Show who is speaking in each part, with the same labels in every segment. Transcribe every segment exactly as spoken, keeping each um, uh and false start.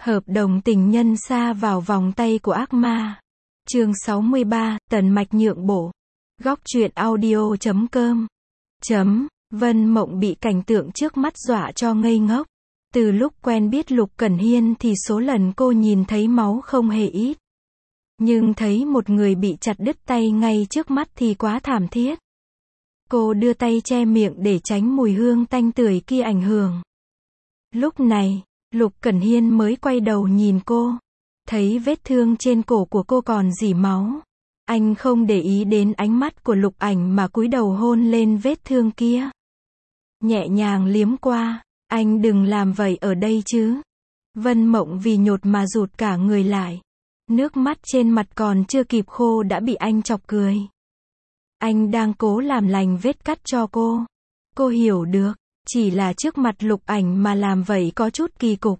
Speaker 1: Hợp đồng tình nhân sa vào vòng tay của ác ma. Chương sáu mươi ba, Tần Mạch nhượng bộ. Góc truyện audio chấm com. Chấm, Vân Mộng bị cảnh tượng trước mắt dọa cho ngây ngốc. Từ lúc quen biết Lục Cẩn Hiên thì số lần cô nhìn thấy máu không hề ít. Nhưng thấy một người bị chặt đứt tay ngay trước mắt thì quá thảm thiết. Cô đưa tay che miệng để tránh mùi hương tanh tưởi kia ảnh hưởng. Lúc này, Lục Cẩn Hiên mới quay đầu nhìn cô. Thấy vết thương trên cổ của cô còn rỉ máu. Anh không để ý đến ánh mắt của Lục Ảnh mà cúi đầu hôn lên vết thương kia. Nhẹ nhàng liếm qua, anh đừng làm vậy ở đây chứ. Vân Mộng vì nhột mà rụt cả người lại. Nước mắt trên mặt còn chưa kịp khô đã bị anh chọc cười. Anh đang cố làm lành vết cắt cho cô. Cô hiểu được, chỉ là trước mặt Lục Ảnh mà làm vậy có chút kỳ cục.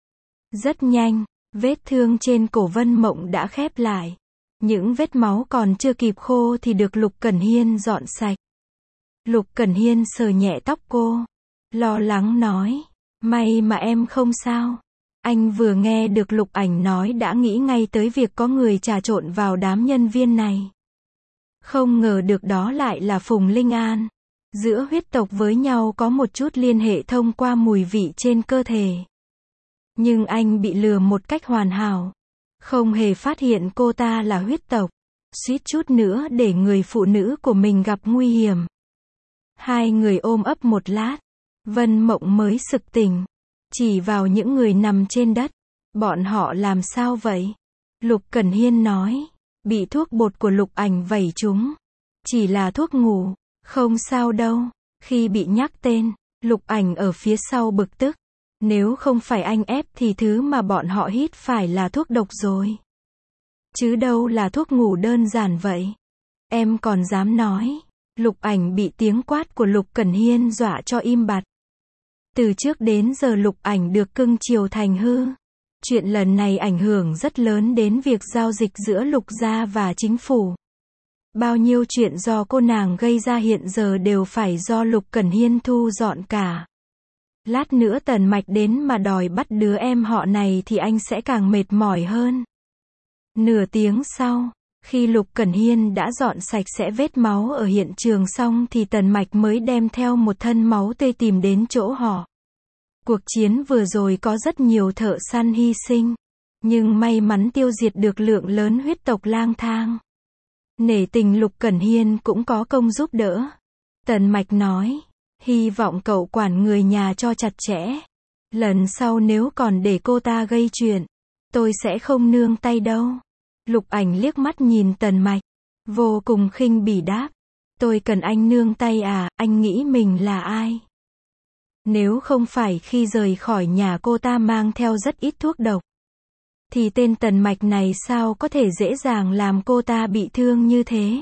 Speaker 1: Rất nhanh, vết thương trên cổ Vân Mộng đã khép lại. Những vết máu còn chưa kịp khô thì được Lục Cẩn Hiên dọn sạch. Lục Cẩn Hiên sờ nhẹ tóc cô, lo lắng nói, may mà em không sao. Anh vừa nghe được Lục Ảnh nói đã nghĩ ngay tới việc có người trà trộn vào đám nhân viên này. Không ngờ được đó lại là Phùng Linh An. Giữa huyết tộc với nhau có một chút liên hệ thông qua mùi vị trên cơ thể. Nhưng anh bị lừa một cách hoàn hảo. Không hề phát hiện cô ta là huyết tộc. Suýt chút nữa để người phụ nữ của mình gặp nguy hiểm. Hai người ôm ấp một lát. Vân Mộng mới sực tỉnh. Chỉ vào những người nằm trên đất. Bọn họ làm sao vậy? Lục Cẩn Hiên nói. Bị thuốc bột của Lục Ảnh vẩy chúng. Chỉ là thuốc ngủ. Không sao đâu. Khi bị nhắc tên, Lục Ảnh ở phía sau bực tức. Nếu không phải anh ép thì thứ mà bọn họ hít phải là thuốc độc rồi. Chứ đâu là thuốc ngủ đơn giản vậy. Em còn dám nói. Lục Ảnh bị tiếng quát của Lục Cẩn Hiên dọa cho im bặt. Từ trước đến giờ Lục Ảnh được cưng chiều thành hư. Chuyện lần này ảnh hưởng rất lớn đến việc giao dịch giữa Lục gia và chính phủ. Bao nhiêu chuyện do cô nàng gây ra hiện giờ đều phải do Lục Cẩn Hiên thu dọn cả. Lát nữa Tần Mạch đến mà đòi bắt đứa em họ này thì anh sẽ càng mệt mỏi hơn. Nửa tiếng sau, khi Lục Cẩn Hiên đã dọn sạch sẽ vết máu ở hiện trường xong thì Tần Mạch mới đem theo một thân máu tươi tìm đến chỗ họ. Cuộc chiến vừa rồi có rất nhiều thợ săn hy sinh, nhưng may mắn tiêu diệt được lượng lớn huyết tộc lang thang. Nể tình Lục Cẩn Hiên cũng có công giúp đỡ. Tần Mạch nói, hy vọng cậu quản người nhà cho chặt chẽ. Lần sau nếu còn để cô ta gây chuyện, tôi sẽ không nương tay đâu. Lục Ảnh liếc mắt nhìn Tần Mạch, vô cùng khinh bỉ đáp. Tôi cần anh nương tay à, anh nghĩ mình là ai? Nếu không phải khi rời khỏi nhà cô ta mang theo rất ít thuốc độc, thì tên Tần Mạch này sao có thể dễ dàng làm cô ta bị thương như thế?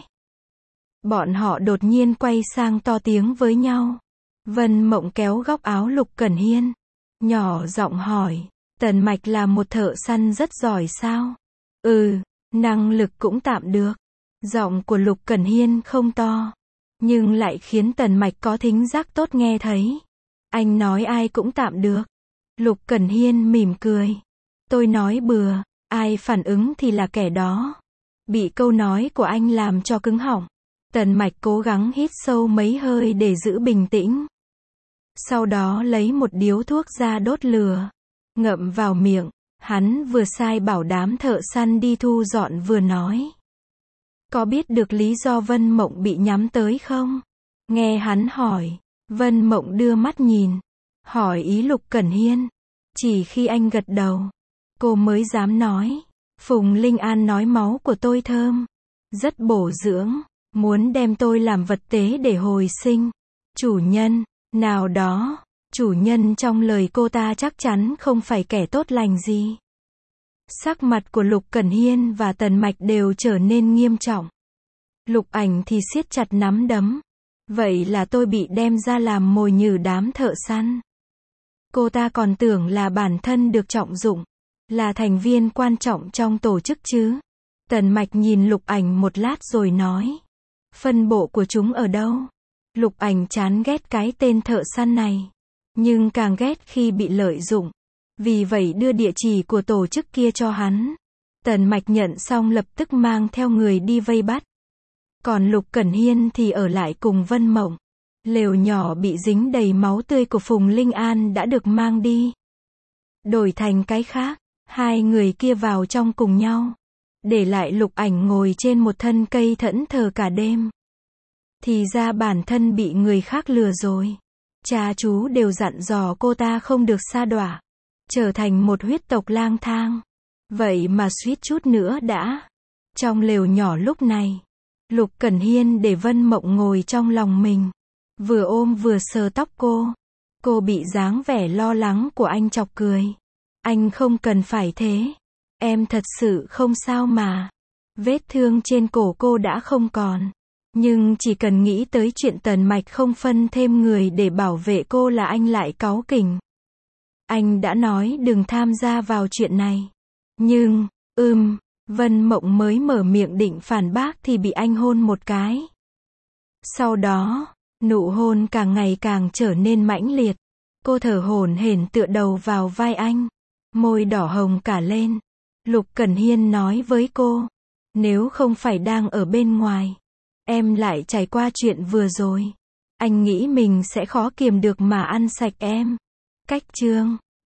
Speaker 1: Bọn họ đột nhiên quay sang to tiếng với nhau. Vân Mộng kéo góc áo Lục Cẩn Hiên, nhỏ giọng hỏi, Tần Mạch là một thợ săn rất giỏi sao? Ừ, năng lực cũng tạm được. Giọng của Lục Cẩn Hiên không to, nhưng lại khiến Tần Mạch có thính giác tốt nghe thấy. Anh nói ai cũng tạm được. Lục Cẩn Hiên mỉm cười. Tôi nói bừa, ai phản ứng thì là kẻ đó. Bị câu nói của anh làm cho cứng họng. Tần Mạch cố gắng hít sâu mấy hơi để giữ bình tĩnh. Sau đó lấy một điếu thuốc ra đốt lửa. Ngậm vào miệng, hắn vừa sai bảo đám thợ săn đi thu dọn vừa nói. Có biết được lý do Vân Mộng bị nhắm tới không? Nghe hắn hỏi, Vân Mộng đưa mắt nhìn. Hỏi ý Lục Cẩn Hiên. Chỉ khi anh gật đầu, cô mới dám nói. Phùng Linh An nói máu của tôi thơm, rất bổ dưỡng, muốn đem tôi làm vật tế để hồi sinh. Chủ nhân, nào đó, chủ nhân trong lời cô ta chắc chắn không phải kẻ tốt lành gì. Sắc mặt của Lục Cẩn Hiên và Tần Mạch đều trở nên nghiêm trọng. Lục Ảnh thì siết chặt nắm đấm. Vậy là tôi bị đem ra làm mồi nhử đám thợ săn. Cô ta còn tưởng là bản thân được trọng dụng, là thành viên quan trọng trong tổ chức chứ. Tần Mạch nhìn Lục Ảnh một lát rồi nói. Phân bộ của chúng ở đâu? Lục Ảnh chán ghét cái tên thợ săn này. Nhưng càng ghét khi bị lợi dụng. Vì vậy đưa địa chỉ của tổ chức kia cho hắn. Tần Mạch nhận xong lập tức mang theo người đi vây bắt. Còn Lục Cẩn Hiên thì ở lại cùng Vân Mộng. Lều nhỏ bị dính đầy máu tươi của Phùng Linh An đã được mang đi. Đổi thành cái khác, hai người kia vào trong cùng nhau. Để lại Lục Ảnh ngồi trên một thân cây thẫn thờ cả đêm. Thì ra bản thân bị người khác lừa rồi. Cha chú đều dặn dò cô ta không được sa đọa, trở thành một huyết tộc lang thang. Vậy mà suýt chút nữa đã. Trong lều nhỏ lúc này, Lục Cẩn Hiên để Vân Mộng ngồi trong lòng mình. Vừa ôm vừa sờ tóc cô. Cô bị dáng vẻ lo lắng của anh chọc cười. Anh không cần phải thế. Em thật sự không sao mà. Vết thương trên cổ cô đã không còn. Nhưng chỉ cần nghĩ tới chuyện Tần Mạch không phân thêm người để bảo vệ cô là anh lại cáu kỉnh. Anh đã nói đừng tham gia vào chuyện này. Nhưng, ừm, Vân Mộng mới mở miệng định phản bác thì bị anh hôn một cái. Sau đó, nụ hôn càng ngày càng trở nên mãnh liệt. Cô thở hổn hển tựa đầu vào vai anh. Môi đỏ hồng cả lên. Lục Cẩn Hiên nói với cô. Nếu không phải đang ở bên ngoài, em lại trải qua chuyện vừa rồi, anh nghĩ mình sẽ khó kiềm được mà ăn sạch em. Cách chương